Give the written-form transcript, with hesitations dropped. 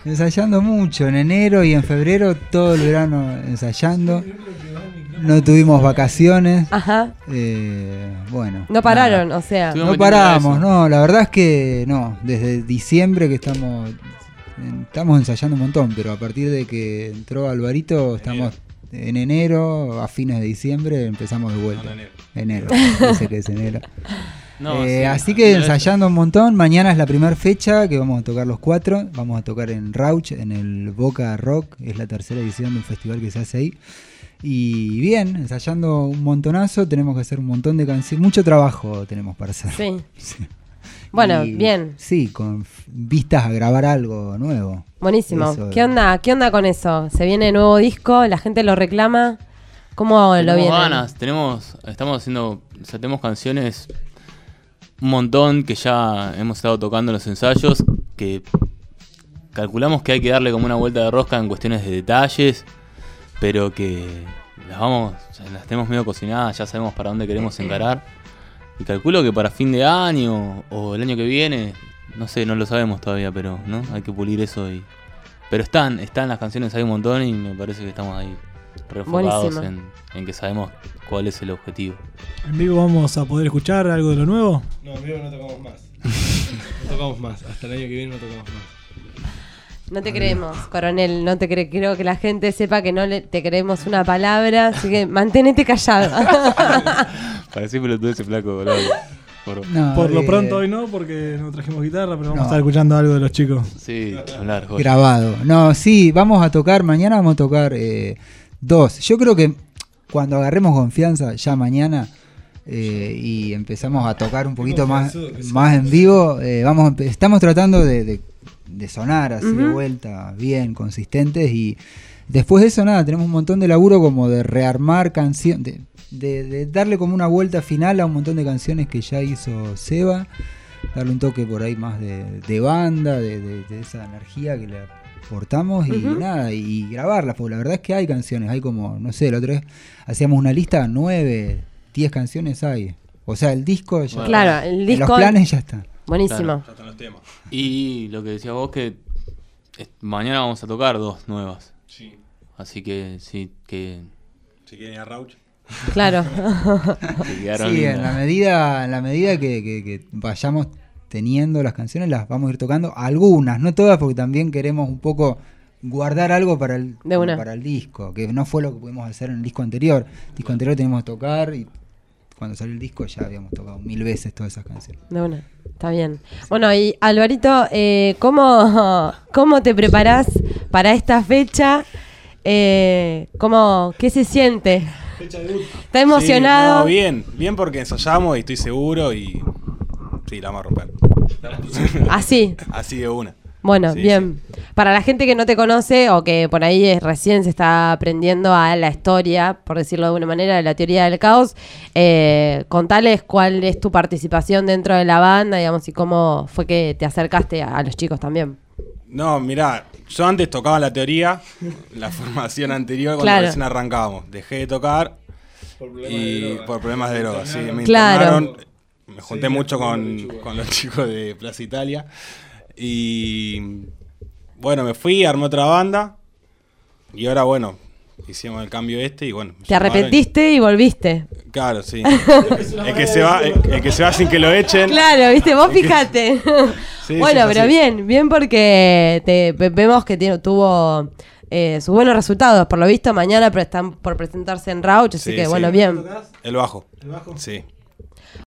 Ensayando mucho, en enero y en febrero todo el verano ensayando. No tuvimos vacaciones. Ajá. Bueno. No pararon, nada. o sea. No paramos, no, la verdad es que no. Desde diciembre que estamos ensayando un montón, pero a partir de que entró Alvarito estamos en enero, a fines de diciembre empezamos de vuelta. Enero, dice que es enero. No, así que ensayando un montón. Mañana es la primera fecha que vamos a tocar los 4. Vamos a tocar en Rauch, en el Boca Rock. Es la tercera edición de un festival que se hace ahí. Y bien, ensayando un montonazo. Tenemos que hacer un montón de canciones. Mucho trabajo tenemos para hacer. Sí. Bueno, bien. Sí, con vistas a grabar algo nuevo. Buenísimo. Eso. ¿Qué onda con eso? ¿Se viene nuevo disco? ¿La gente lo reclama? ¿Cómo lo viene? Ganas, estamos haciendo, tenemos canciones un montón que ya hemos estado tocando en los ensayos, que calculamos que hay que darle como una vuelta de rosca en cuestiones de detalles, pero que las tenemos medio cocinadas, ya sabemos para dónde queremos encarar. Y calculo que para fin de año o el año que viene, no sé, no lo sabemos todavía, pero ¿no? Hay que pulir eso. Pero están las canciones, hay un montón y me parece que estamos ahí reenfocados en que sabemos cuál es el objetivo. ¿En vivo vamos a poder escuchar algo de lo nuevo? No, en vivo no tocamos más. No tocamos más, hasta el año que viene no tocamos más. No te creemos, coronel, no te creo que la gente sepa que no te creemos una palabra, así que manténete callado. Parecí pelotudo ese flaco, boludo. Por lo pronto hoy no, porque no trajimos guitarra, pero vamos a estar escuchando algo de los chicos. Sí, hablar. Joder. Grabado. No, sí, vamos a tocar, mañana vamos a tocar 2. Yo creo que cuando agarremos confianza, ya mañana, y empezamos a tocar un poquito más en vivo, estamos tratando de sonar así de vuelta, bien, consistentes, y después de eso nada, tenemos un montón de laburo como de rearmar canciones, de darle como una vuelta final a un montón de canciones que ya hizo Seba, darle un toque por ahí más de banda, de esa energía que le aportamos y nada, y grabarlas, porque la verdad es que hay canciones, hay como, no sé, la otra vez hacíamos una lista, 9, 10 canciones hay, o sea, el disco ya, claro, el disco, los planes ya están. Buenísimo. Claro, ya están los temas. Y lo que decías vos, que mañana vamos a tocar 2 nuevas. Sí. Así que sí, que... Si quieren ir a Rauch. Claro. Sí, en la medida que vayamos teniendo las canciones, las vamos a ir tocando. Algunas, no todas, porque también queremos un poco guardar algo para el disco, que no fue lo que pudimos hacer en el disco anterior. El disco anterior teníamos que tocar y cuando salió el disco ya habíamos tocado 1000 veces todas esas canciones. De una, está bien. Bueno, y Alvarito, ¿cómo te preparás para esta fecha? ¿Qué se siente? Fecha de debut. ¿Está emocionado? Sí, no, bien porque ensayamos y estoy seguro y sí, la vamos a romper. Así. Así de una. Bueno, sí, bien. Sí. Para la gente que no te conoce o que por ahí recién se está aprendiendo a la historia, por decirlo de alguna manera, de la teoría del caos, contales cuál es tu participación dentro de la banda, digamos, y cómo fue que te acercaste a los chicos también. No, mirá, yo antes tocaba la teoría, la formación anterior, cuando recién arrancábamos. Dejé de tocar por problemas de droga. Sí, me internaron, me junté mucho con los chicos de Plaza Italia. Y bueno, me fui, armé otra banda y ahora bueno, hicimos el cambio y bueno. ¿Te arrepentiste y volviste? Claro, sí. el que se va sin que lo echen. Claro, viste, vos fíjate. Sí, bueno, sí, pero así. bien porque vemos que tuvo sus buenos resultados. Por lo visto mañana están por presentarse en Rauch, así que bueno, bien. El bajo. Sí.